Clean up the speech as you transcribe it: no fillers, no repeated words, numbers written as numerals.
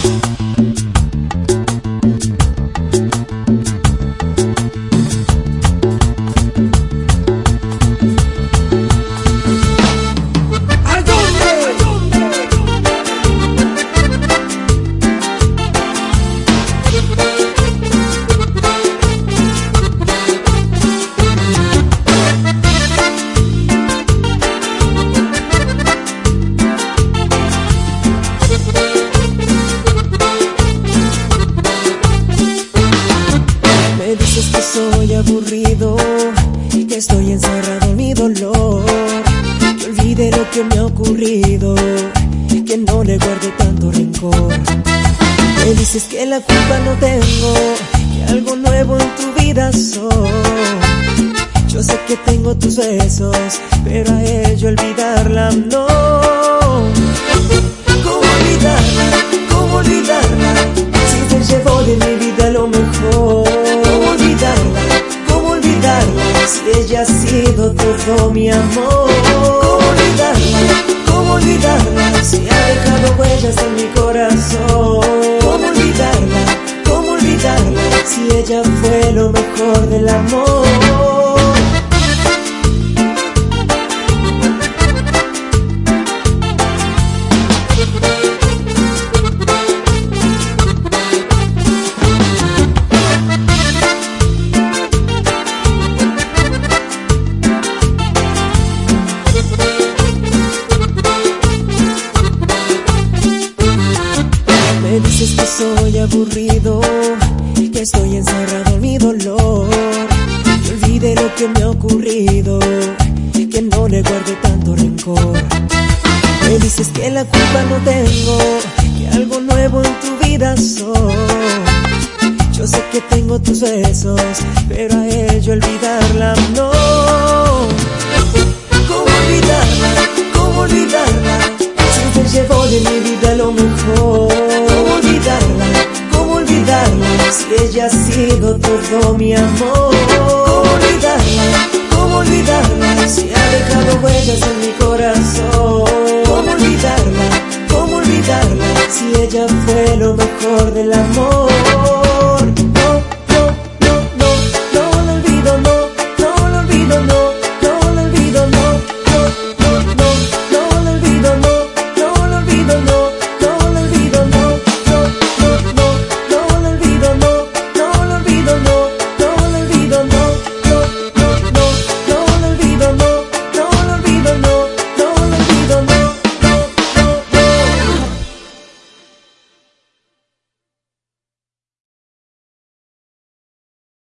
Me dices que soy aburrido, que estoy encerrado en mi dolor, que olvide lo que me ha ocurrido, que no le guarde tanto rencor. Me dices que la culpa no tengo, que algo nuevo en tu vida soy. Yo sé que tengo tus besos, pero a ella olvidarla no. ¿Cómo olvidarla? ¿Cómo olvidarla? Si te llevó de mi vida lo mejor. ¿Cómo olvidarla? ¿Cómo olvidarla? Si ella ha sido todo mi amor. ¿Cómo olvidarla? ¿Cómo olvidarla? Si ha dejado huellas en mi corazón. ¿Cómo olvidarla? ¿Cómo olvidarla? Si ella fue lo mejor del amor. Me dices que soy aburrido, que estoy encerrado en mi dolor, que olvide lo que me ha ocurrido, que no le guarde tanto rencor. Me dices que la culpa no tengo, que algo nuevo en tu vida soy. Yo sé que tengo tus besos, pero a ella olvidarla no. ¿Cómo olvidarla? ¿Cómo olvidarla? Si te llevó de mi vida lo mejor. ¿Cómo olvidarla? ¿Cómo olvidarla? Si ella ha sido todo mi amor. ¿Cómo olvidarla? ¿Cómo olvidarla? Si ha dejado huellas en mi corazón. ¿Cómo olvidarla? ¿Cómo olvidarla? Si ella fue lo mejor del amor.